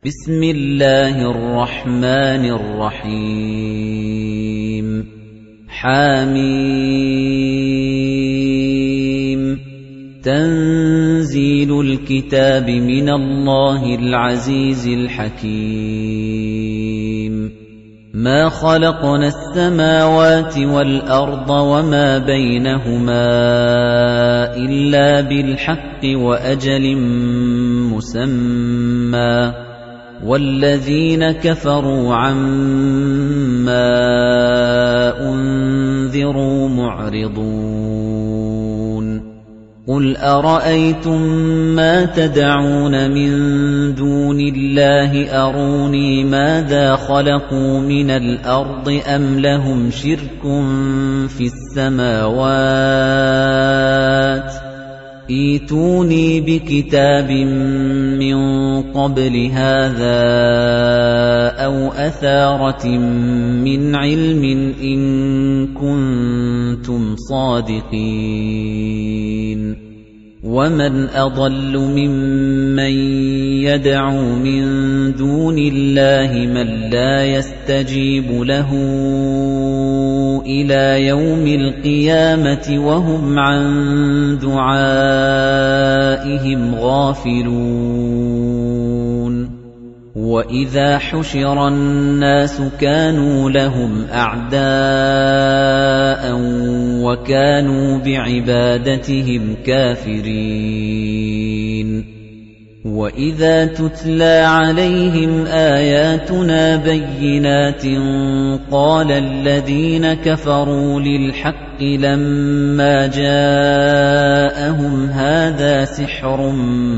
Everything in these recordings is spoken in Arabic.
بسم الله الرحمن الرحيم حميم تنزيل الكتاب من الله العزيز الحكيم ما خلقنا السماوات والأرض وما بينهما إلا بالحق وأجل مسمى والذين كفروا عما أنذروا معرضون قل أرأيتم ما تدعون من دون الله أروني ماذا خلقوا من الأرض أم لهم شرك في السماوات ائتوني بكتاب من قبل هذا أو أثارة من علم إن كنتم صادقين ومن أضل ممن يدعو من دون الله من لا يستجيب له إلى يوم القيامة وهم عن دعائهم غافلون وإذا حشر الناس كانوا لهم أعداء وكانوا بعبادتهم كافرين وَإِذَا تُتْلَى عَلَيْهِمْ آيَاتُنَا بَيِّنَاتٍ قَالَ الَّذِينَ كَفَرُوا لِلْحَقِّ لَمَّا جَاءَهُمْ هَذَا سِحْرٌ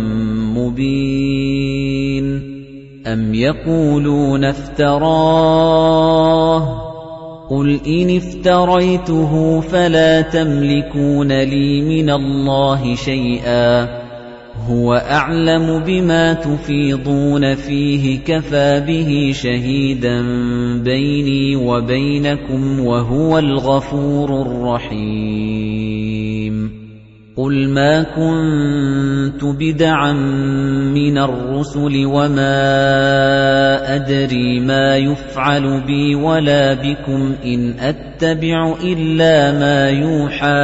مُبِينٌ أَمْ يَقُولُونَ افْتَرَاهُ قُلْ إِنِ افْتَرَيْتُهُ فَلَا تَمْلِكُونَ لِي مِنَ اللَّهِ شَيْئًا هُوَ أَعْلَمُ بِمَا تُفِيضُونَ فِيهِ كَفَى بِهِ شَهِيدًا بَيْنِي وَبَيْنَكُمْ وَهُوَ الْغَفُورُ الرَّحِيمُ قُلْ مَا كُنتُ بِدْعًا مِنَ الرُّسُلِ وَمَا أَدْرِي مَا يُفْعَلُ بِي وَلَا بِكُمْ إِنْ أَتَّبِعُ إِلَّا مَا يُوحَى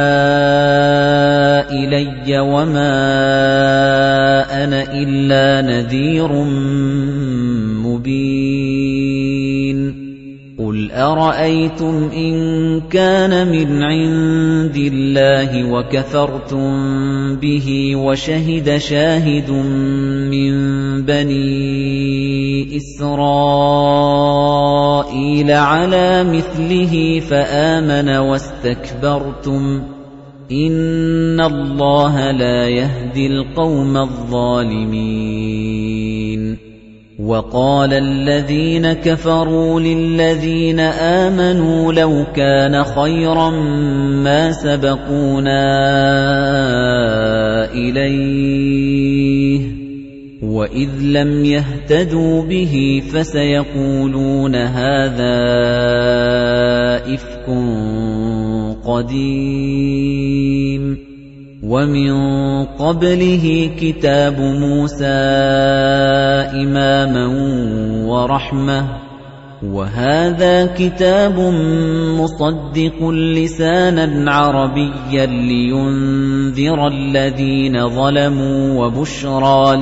إِلَيَّ وَمَا أَنَا إِلَّا نَذِيرٌ مُبِينٌ قُلْ أَرَأَيْتُمْ إِن كَانَ مِنْ عِندِ اللَّهِ وَكَفَرْتُم بِهِ وَشَهِدَ شَاهِدٌ مِّن بَنِي إِسْرَائِيلَ عَلَى مِثْلِهِ فَآمَنَ وَاسْتَكْبَرْتُمْ إِنَّ اللَّهَ لَا يَهْدِي الْقَوْمَ الظَّالِمِينَ وَقَالَ الَّذِينَ كَفَرُوا لِلَّذِينَ آمَنُوا لَوْ كَانَ خَيْرًا مَا سَبَقُونَا إِلَيْهِ وَإِذْ لَمْ يَهْتَدُوا بِهِ فَسَيَقُولُونَ هَذَا إِفْكٌ قَدِيمٌ وَمِن قَبْلِهِ كِتَابُ مُوسَى إِمَامًا وَرَحْمَةً وَهَذَا كِتَابٌ مُصَدِّقٌ لِسَانًا عَرَبِيًّا لِيُنذِرَ الَّذِينَ ظَلَمُوا وَبُشْرَى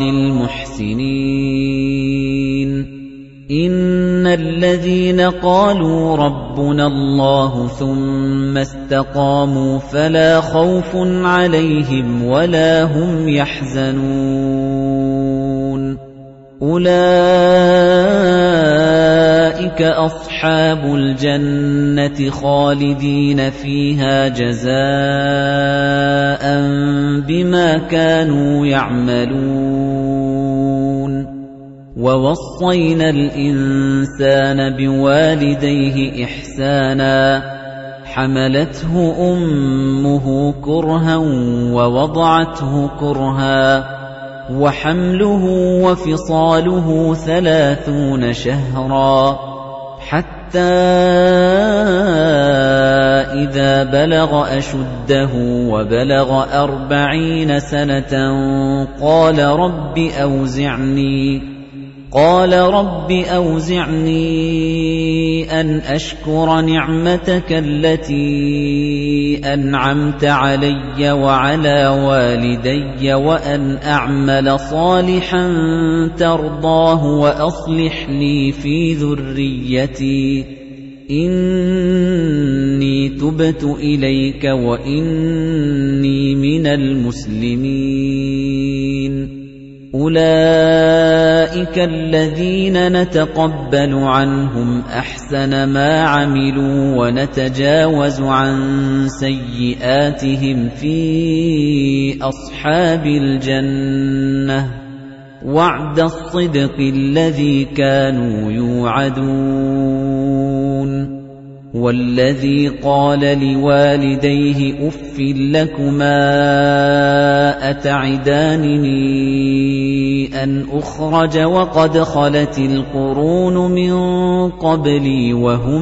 لِلْمُحْسِنِينَ إِنَّ الَّذِينَ قَالُوا رَبُّنَا اللَّهُ ثُمَّ اسْتَقَامُوا فَلَا خَوْفٌ عَلَيْهِمْ وَلَا هُمْ يَحْزَنُونَ أُولَئِكَ أَصْحَابُ الْجَنَّةِ خَالِدِينَ فِيهَا جَزَاءً بِمَا كَانُوا يَعْمَلُونَ وَوَصَّيْنَا الْإِنسَانَ بِوَالِدَيْهِ إِحْسَانًا حَمَلَتْهُ أُمُّهُ كُرْهًا وَوَضَعَتْهُ كُرْهًا وَحَمْلُهُ وَفِصَالُهُ 30 شَهْرًا حَتَّى إِذَا بَلَغَ أَشُدَّهُ وَبَلَغَ 40 سَنَةً قَالَ قَالَ رَبِّ أَوْزِعْنِي أَنْ أَشْكُرَ نِعْمَتَكَ الَّتِي أَنْعَمْتَ عَلَيَّ وَعَلَى وَالِدَيَّ وَأَنْ أَعْمَلَ صَالِحًا تَرْضَاهُ وَأَصْلِحْ لِي فِي ذُرِّيَّتِي إِنِّي تُبْتُ إِلَيْكَ وَإِنِّي مِنَ الْمُسْلِمِينَ أُولَئِكَ الَّذِينَ نَتَقَبَّلُ عَنْهُمْ أَحْسَنَ مَا عَمِلُوا وَنَتَجَاوَزُ عَن سَيِّئَاتِهِمْ فِي أَصْحَابِ الْجَنَّةِ وَعْدَ الصِّدْقِ الَّذِي كَانُوا يُوعَدُونَ وَالَّذِي قَالَ لِوَالِدَيْهِ أُفٍّ لَّكُمَا أَتَعِدَانِنِي أَنْ أُخْرَجَ وَقَدْ خَلَتِ الْقُرُونُ مِن قَبْلِي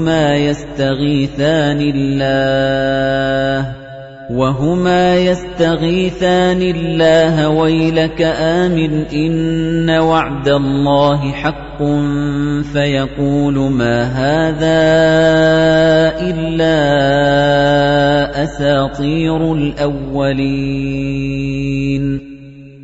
وَهُمَا يَسْتَغِيثَانِ اللَّهَ وَيْلَكَ آمِنْ إِنَّ وَعْدَ اللَّهِ حَقٌّ فَيَقُولُ مَا هَذَا إِلَّا أَسَاطِيرُ الْأَوَّلِينَ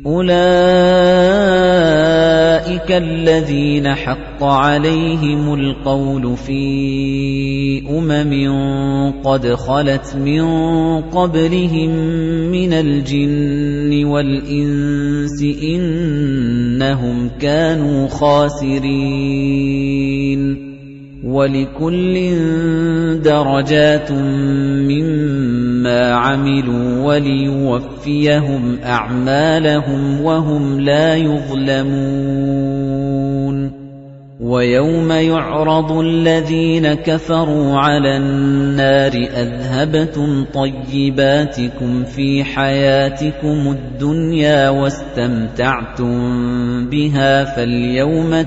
أُولَئِكَ الَّذِينَ حَقَّ عَلَيْهِمُ الْقَوْلُ فِي قَدْ خَلَتْ مِن قَبْلِهِم مِّنَ الْجِنِّ وَالْإِنسِ إِنَّهُمْ كَانُوا خَاسِرِينَ وَلِكُلٍّ دَرَجَاتٌ مِّمَّا عَمِلُوا وَلِيُوَفِّيَهُمْ أَعْمَالَهُمْ وَهُمْ لَا يُظْلَمُونَ وَيَوْمَ يُعْرَضُ الَّذِينَ كَفَرُوا عَلَى النَّارِ أَذْهَبْتُمْ طَيِّبَاتِكُمْ فِي حَيَاتِكُمُ الدُّنْيَا وَاسْتَمْتَعْتُم بِهَا فَالْيَوْمَ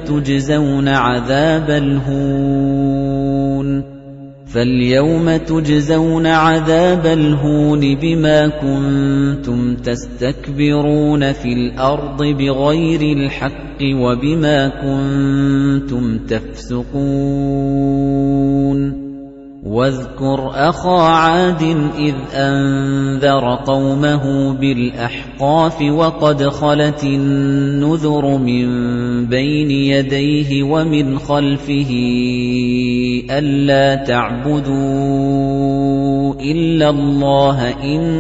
تُجْزَوْنَ عَذَابَ الْهُونِ بِمَا كُنتُمْ تَسْتَكْبِرُونَ فِي الْأَرْضِ بِغَيْرِ الْحَقِّ وَبِمَا كُنتُمْ تَفْسُقُونَ وَاذْكُرْ أَخَا عَادٍ إِذْ أَنذَرَ قَوْمَهُ بِالْأَحْقَافِ وَقَدْ خَلَتِ النُّذُرُ مِن بَيْنِ يَدَيْهِ وَمِنْ خَلْفِهِ أَلَّا تَعْبُدُوا إِلَّا اللَّهَ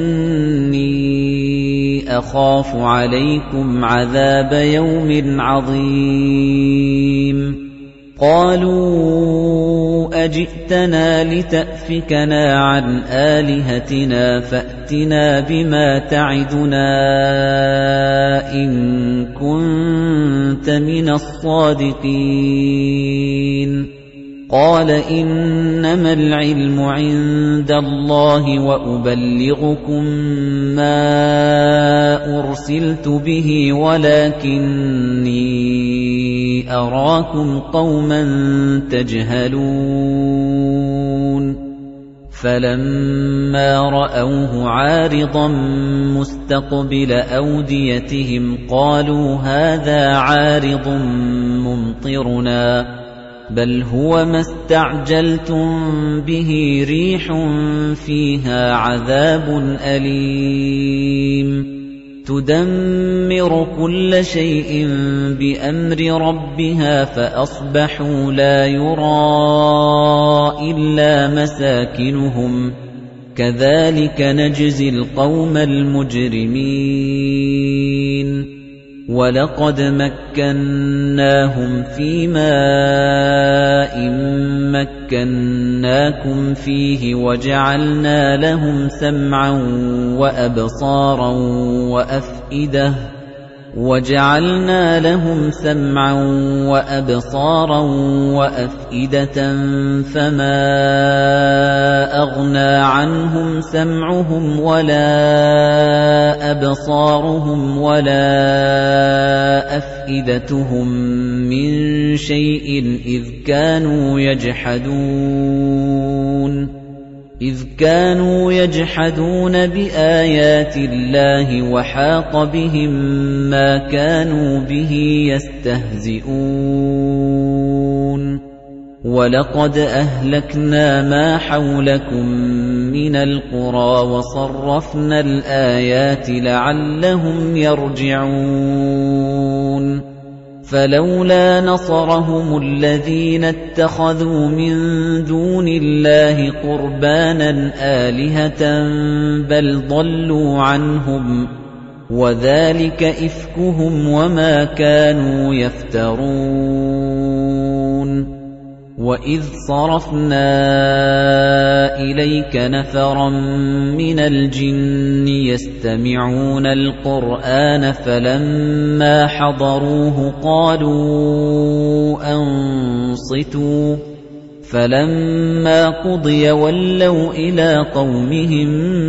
إِنِّي أَخَافُ عَلَيْكُمْ عَذَابَ يَوْمٍ عَظِيمٍ قَالُوا أَجِئْتَنَا لِتَأْفِكَنَا عَنْ آلِهَتِنَا فَأْتِنَا بِمَا تَعِدُنَا إِن كُنتَ مِنَ الصَّادِقِينَ قَالَ إِنَّمَا الْعِلْمُ عِندَ اللَّهِ وَأُبَلِّغُكُم مَّا أُرْسِلْتُ بِهِ وَلَكِنِّي أَرَاكُمْ قَوْمًا تَجْهَلُونَ فَلَمَّا رَأَوْهُ عَارِضًا مُسْتَقْبِلَ أَوْدِيَتِهِمْ قَالُوا هَٰذَا عَارِضٌ مُمْطِرُنَا بَلْ هُوَ مَا اسْتَعْجَلْتُم بِهِ رِيحٌ فِيهَا عَذَابٌ أَلِيمٌ تُدَمِّرُ كُلَّ شَيْءٍ بِأَمْرِ رَبِّهَا فَأَصْبَحُوا لَا يُرَىٰ إِلَّا مَسَاكِنُهُمْ كَذَلِكَ نَجْزِي الْقَوْمَ الْمُجْرِمِينَ وَلَقَدْ مَكَّنَّاهُمْ فِي مَاءٍ مَّكَّنَّاكُمْ فِيهِ وَجَعَلْنَا لَهُمْ سَمْعًا وَأَبْصَارًا وَأَفْئِدَةً فَمَا أَغْنَىٰ عَنْهُمْ سَمْعُهُمْ وَلَا أَبْصَارُهُمْ وَلَا أَفْئِدَتُهُم مِّن شَيْءٍ إِذْ كَانُوا يَجْحَدُونَ إِذْ كَانُوا يَجْحَدُونَ بِآيَاتِ اللَّهِ وَحَاقَ بِهِم مَّا كَانُوا بِهِ يَسْتَهْزِئُونَ وَلَقَدْ أَهْلَكْنَا مَا حَوْلَكُم مِّنَ الْقُرَىٰ وَصَرَّفْنَا الْآيَاتِ لَعَلَّهُمْ يَرْجِعُونَ فَلَوْلَا نَصَرَهُمُ الَّذِينَ اتَّخَذُوا مِن دُونِ اللَّهِ قُرْبَانًا آلِهَةً بَلْ ضَلُّوا عَنْهُمْ وَذَلِكَ إِفْكُهُمْ وَمَا كَانُوا يَفْتَرُونَ وَإِذْ صَرَفْنَا إِلَيْكَ نَفَرًا مِنَ الْجِنِّ يَسْتَمِعُونَ الْقُرْآنَ فَلَمَّا حَضَرُوهُ قَالُوا أَنصِتُوا فَلَمَّا قُضِيَ وَلَّوْا إِلَى قَوْمِهِم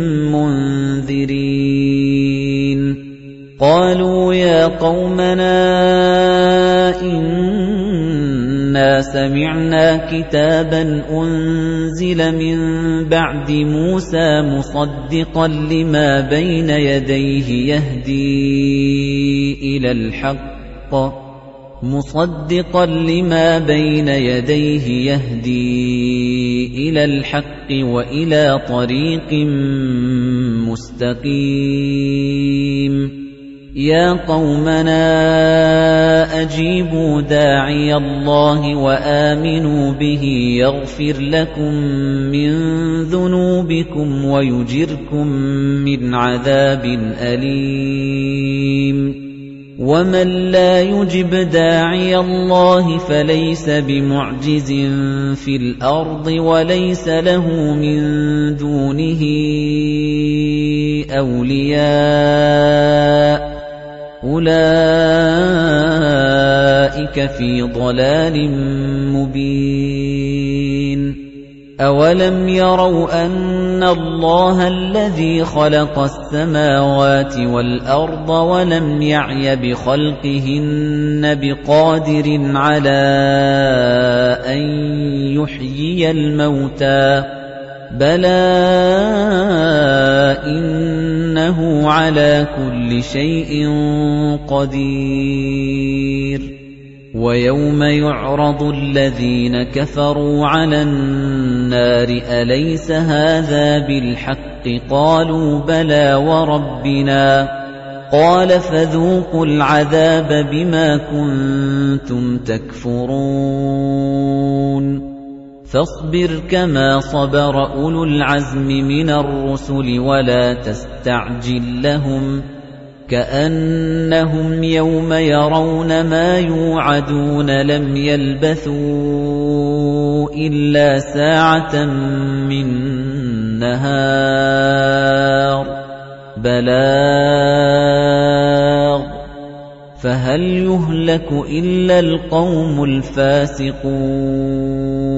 مُنذِرِينَ قَالُوا يَا قَوْمَنَا إِنَّا سَمِعْنَا كِتَابًا أُنزِلَ مِن بَعْدِ مُوسَىٰ مُصَدِّقًا لِّمَا بَيْنَ يَدَيْهِ يَهْدِي إِلَى الْحَقِّ وَإِلَىٰ طَرِيقٍ مُّسْتَقِيمٍ يَا قَوْمَنَا أَجِيبُوا دَاعِيَ اللَّهِ وَآمِنُوا بِهِ يَغْفِرْ لَكُم مِّن ذُنُوبِكُمْ وَيُجِرْكُم مِّنْ عَذَابٍ أَلِيمٍ وَمَن لَّا يُجِبْ دَاعِيَ اللَّهِ فَلَيْسَ بِمُعْجِزٍ فِي الْأَرْضِ وَلَيْسَ لَهُ مِن دُونِهِ أَوْلِيَاءُ أُولَئِكَ فِي ضَلَالٍ مُّبِينٍ أَوَلَمْ يَرَوْا أَنَّ اللَّهَ الَّذِي خَلَقَ السَّمَاوَاتِ وَالْأَرْضَ وَلَمْ يَعْيَ بِخَلْقِهِنَّ بِقَادِرٍ عَلَىٰ أَن يُحْيِيَ الْمَوْتَىٰ بَلَىٰ إِنَّهُ عَلَىٰ كُلِّ شَيْءٍ قَدِيرٌ وَيَوْمَ يُعْرَضُ الَّذِينَ كَفَرُوا عَلَى النَّارِ أَلَيْسَ هَٰذَا بِالْحَقِّ قَالُوا بَلَىٰ وَرَبِّنَا قَالَ فَذُوقُوا الْعَذَابَ بِمَا كُنتُمْ تَكْفُرُونَ فاصبر كما صبر أولو العزم من الرسل ولا تستعجل لهم كأنهم يوم يرون ما يوعدون لم يلبثوا إلا ساعة من نهار بلاغ فهل يهلك إلا القوم الفاسقون